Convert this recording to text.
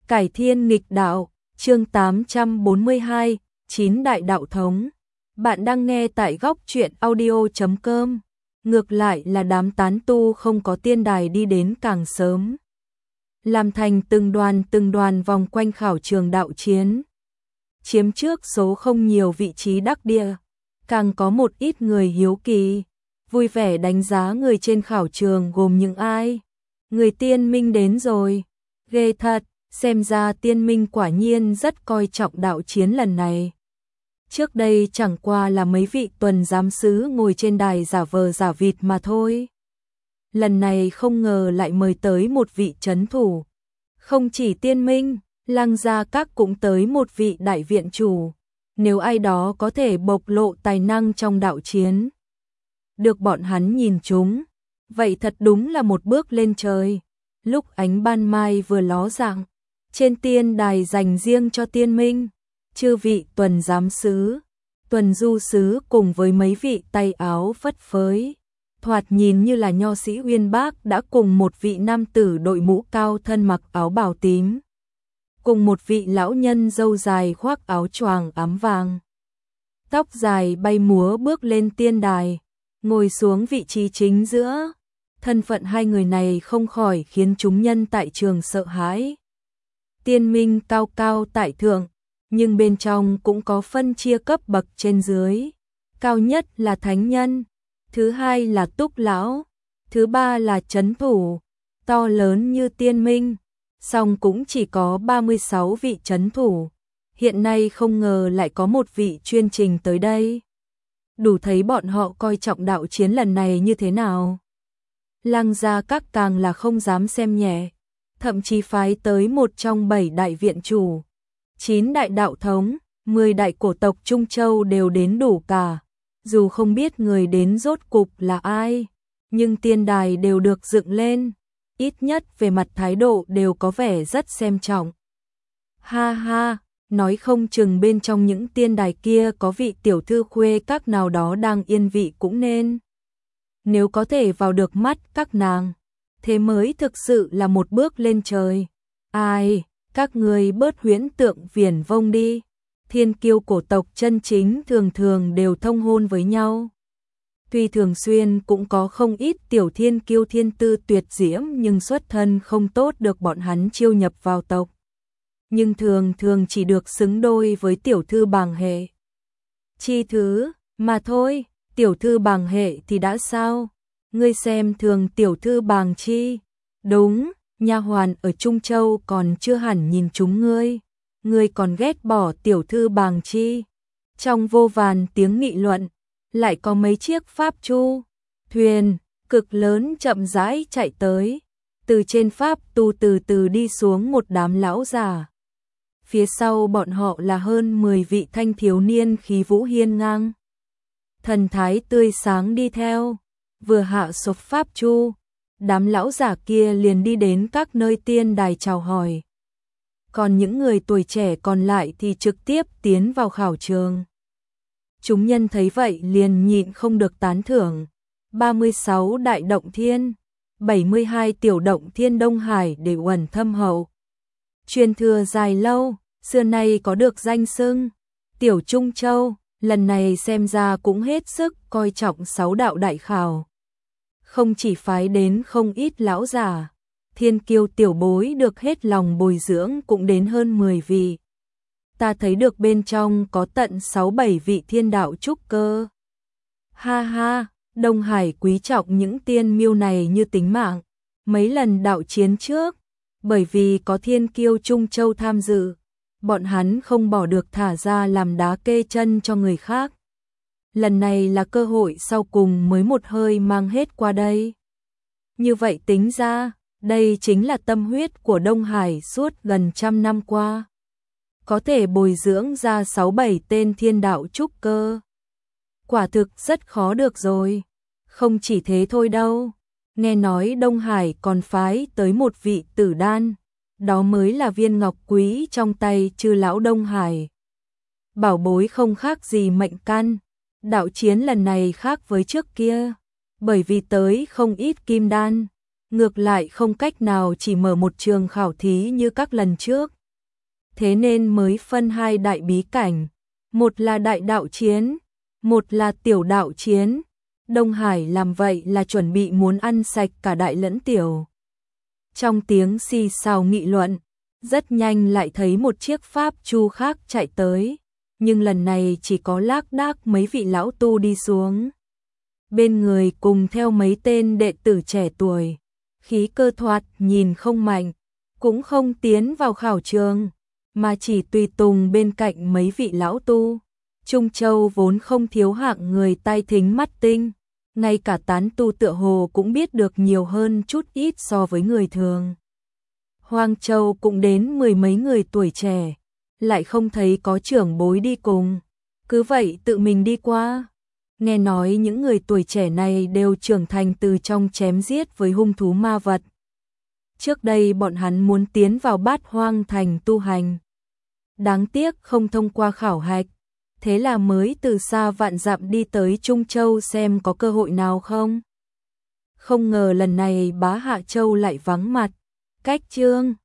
Cải thiên nghịch đạo, chương 842, 9 đại đạo thống. Bạn đang nghe tại góc truyện audio.com. Ngược lại là đám tán tu không có tiên đài đi đến càng sớm. Làm thành từng đoàn vòng quanh khảo trường đạo chiến. Chiếm trước số không nhiều vị trí đắc địa. Càng có một ít người hiếu kỳ, vui vẻ đánh giá người trên khảo trường gồm những ai. Người tiên minh đến rồi. Ghê thật. Xem ra tiên minh quả nhiên rất coi trọng đạo chiến lần này. Trước đây chẳng qua là mấy vị tuần giám sứ ngồi trên đài giả vờ giả vịt mà thôi. Lần này không ngờ lại mời tới một vị trấn thủ. Không chỉ tiên minh, Lăng Gia Các cũng tới một vị đại viện chủ. Nếu ai đó có thể bộc lộ tài năng trong đạo chiến, được bọn hắn nhìn trúng, vậy thật đúng là một bước lên trời. Lúc ánh ban mai vừa ló dạng, trên tiên đài dành riêng cho tiên minh, chư vị tuần giám sứ, tuần du sứ cùng với mấy vị tay áo phất phới, thoạt nhìn như là nho sĩ uyên bác đã cùng một vị nam tử đội mũ cao thân mặc áo bào tím, cùng một vị lão nhân râu dài khoác áo choàng ám vàng, tóc dài bay múa bước lên tiên đài, ngồi xuống vị trí chính giữa. Thân phận hai người này không khỏi khiến chúng nhân tại trường sợ hãi. Tiên minh cao cao tại thượng, nhưng bên trong cũng có phân chia cấp bậc trên dưới. Cao nhất là thánh nhân, thứ hai là túc lão, thứ ba là trấn thủ. To lớn như tiên minh, song cũng chỉ có 36 vị trấn thủ. Hiện nay không ngờ lại có một vị chuyên trình tới đây. Đủ thấy bọn họ coi trọng đạo chiến lần này như thế nào. Lăng Gia Các càng là không dám xem nhẹ, thậm chí phái tới một trong 7 đại viện chủ, 9 đại đạo thống, 10 đại cổ tộc Trung Châu đều đến đủ cả. Dù không biết người đến rốt cục là ai, nhưng tiên đài đều được dựng lên, ít nhất về mặt thái độ đều có vẻ rất xem trọng. Ha ha, nói không chừng bên trong những tiên đài kia có vị tiểu thư khuê các nào đó đang yên vị cũng nên. Nếu có thể vào được mắt các nàng, thế mới thực sự là một bước lên trời. Ai, các người bớt huyễn tượng viển vông đi. Thiên kiêu cổ tộc chân chính thường thường đều thông hôn với nhau. Tuy thường xuyên cũng có không ít tiểu thiên kiêu thiên tư tuyệt diễm nhưng xuất thân không tốt được bọn hắn chiêu nhập vào tộc. Nhưng thường thường chỉ được xứng đôi với tiểu thư bàng hệ. Chi thứ, mà thôi. Tiểu thư bàng hệ thì đã sao? Ngươi xem thường tiểu thư bàng chi? Đúng, nha hoàn ở Trung Châu còn chưa hẳn nhìn chúng ngươi. Ngươi còn ghét bỏ tiểu thư bàng chi? Trong vô vàn tiếng nghị luận, lại có mấy chiếc pháp chu, thuyền, cực lớn chậm rãi chạy tới. Từ trên pháp tu từ từ đi xuống một đám lão già. Phía sau bọn họ là hơn 10 vị thanh thiếu niên khí vũ hiên ngang. Thần thái tươi sáng đi theo, vừa hạ sụp pháp chu, đám lão giả kia liền đi đến các nơi tiên đài chào hỏi. Còn những người tuổi trẻ còn lại thì trực tiếp tiến vào khảo trường. Chúng nhân thấy vậy liền nhịn không được tán thưởng. 36 đại động thiên, 72 tiểu động thiên Đông Hải để uẩn thâm hậu. Truyền thừa dài lâu, xưa nay có được danh xưng Tiểu Trung Châu. Lần này xem ra cũng hết sức coi trọng 6 đạo đại khảo. Không chỉ phái đến không ít lão giả, thiên kiêu tiểu bối được hết lòng bồi dưỡng cũng đến hơn 10 vị. Ta thấy được bên trong có tận 6-7 vị thiên đạo trúc cơ. Ha ha, Đông Hải quý trọng những tiên miêu này như tính mạng. Mấy lần đạo chiến trước, bởi vì có thiên kiêu Trung Châu tham dự, bọn hắn không bỏ được thả ra làm đá kê chân cho người khác. Lần này là cơ hội sau cùng mới một hơi mang hết qua đây. Như vậy tính ra, đây chính là tâm huyết của Đông Hải suốt gần 100 năm qua. Có thể bồi dưỡng ra 6-7 tên thiên đạo trúc cơ. Quả thực rất khó được rồi. Không chỉ thế thôi đâu. Nghe nói Đông Hải còn phái tới một vị tử đan. Đó mới là viên ngọc quý trong tay chư lão Đông Hải. Bảo bối không khác gì mệnh căn. Đạo chiến lần này khác với trước kia, bởi vì tới không ít kim đan, ngược lại không cách nào chỉ mở một trường khảo thí như các lần trước. thế nên mới phân hai đại bí cảnh, một là đại đạo chiến, một là tiểu đạo chiến. Đông Hải làm vậy là chuẩn bị muốn ăn sạch cả đại lẫn tiểu. Trong tiếng xì xào nghị luận, rất nhanh lại thấy một chiếc pháp chu khác chạy tới, nhưng lần này chỉ có lác đác mấy vị lão tu đi xuống. Bên người cùng theo mấy tên đệ tử trẻ tuổi, khí cơ thoạt nhìn không mạnh, cũng không tiến vào khảo trường, mà chỉ tùy tùng bên cạnh mấy vị lão tu. Trung Châu vốn không thiếu hạng người tai thính mắt tinh, ngay cả tán tu tựa hồ cũng biết được nhiều hơn chút ít so với người thường. Hoang Châu cũng đến mười mấy người tuổi trẻ, lại không thấy có trưởng bối đi cùng, cứ vậy tự mình đi qua. Nghe nói những người tuổi trẻ này đều trưởng thành từ trong chém giết với hung thú ma vật. Trước đây bọn hắn muốn tiến vào Bát Hoang Thành tu hành, đáng tiếc không thông qua khảo hạch, thế là mới từ xa vạn dặm đi tới Trung Châu xem có cơ hội nào không. Không ngờ lần này Bá Hạ Châu lại vắng mặt. Cách chương